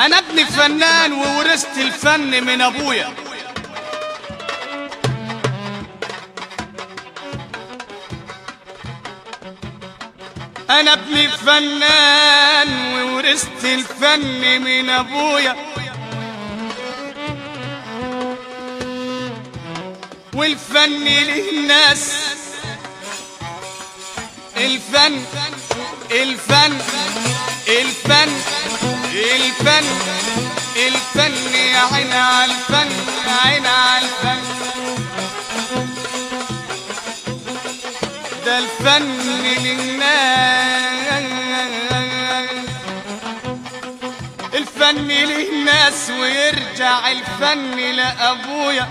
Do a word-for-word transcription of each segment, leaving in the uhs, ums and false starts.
انا ابن فنان وورثت الفن من ابويا. انا ابن فنان وورثت الفن من ابويا، والفن له ناس. الفن الفن الفن الفن الفن يا عين على الفن، يا عين على الفن. ده الفن للناس، الفن للناس ويرجع الفن لأبويا،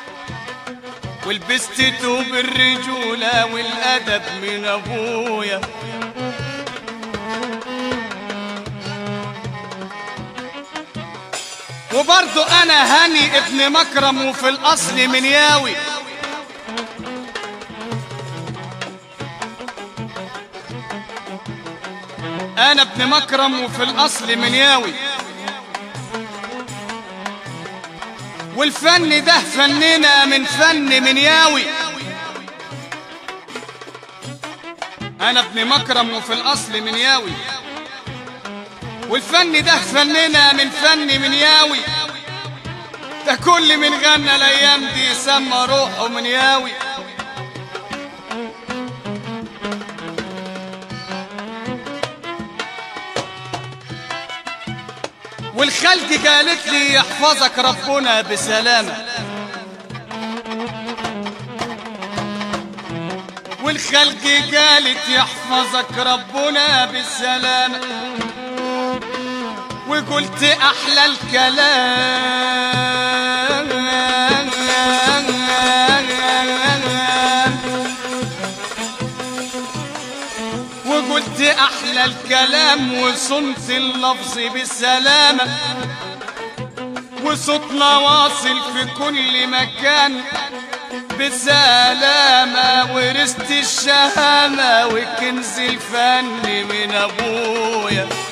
ولبست توب الرجولة والأدب من أبويا. وبرضو أنا هاني ابن مكرم وفي الأصل من ياوي. أنا ابن مكرم وفي الأصل من ياوي، والفن ده فننا من فن من ياوي. أنا ابن مكرم وفي الأصل من ياوي، والفن ده فننا من فن من ياوي. ده كل من غنى الأيام دي سمى روحه من ياوي. والخلق قالت لي يحفظك ربنا بسلامة، والخلق قالت يحفظك ربنا بالسلامة، وقلت أحلى الكلام، وقلت أحلى الكلام، وصنت اللفظ بالسلامة، وصوتنا واصل في كل مكان بالسلامة. ورثت الشهامة وكنز الفن من أبويا.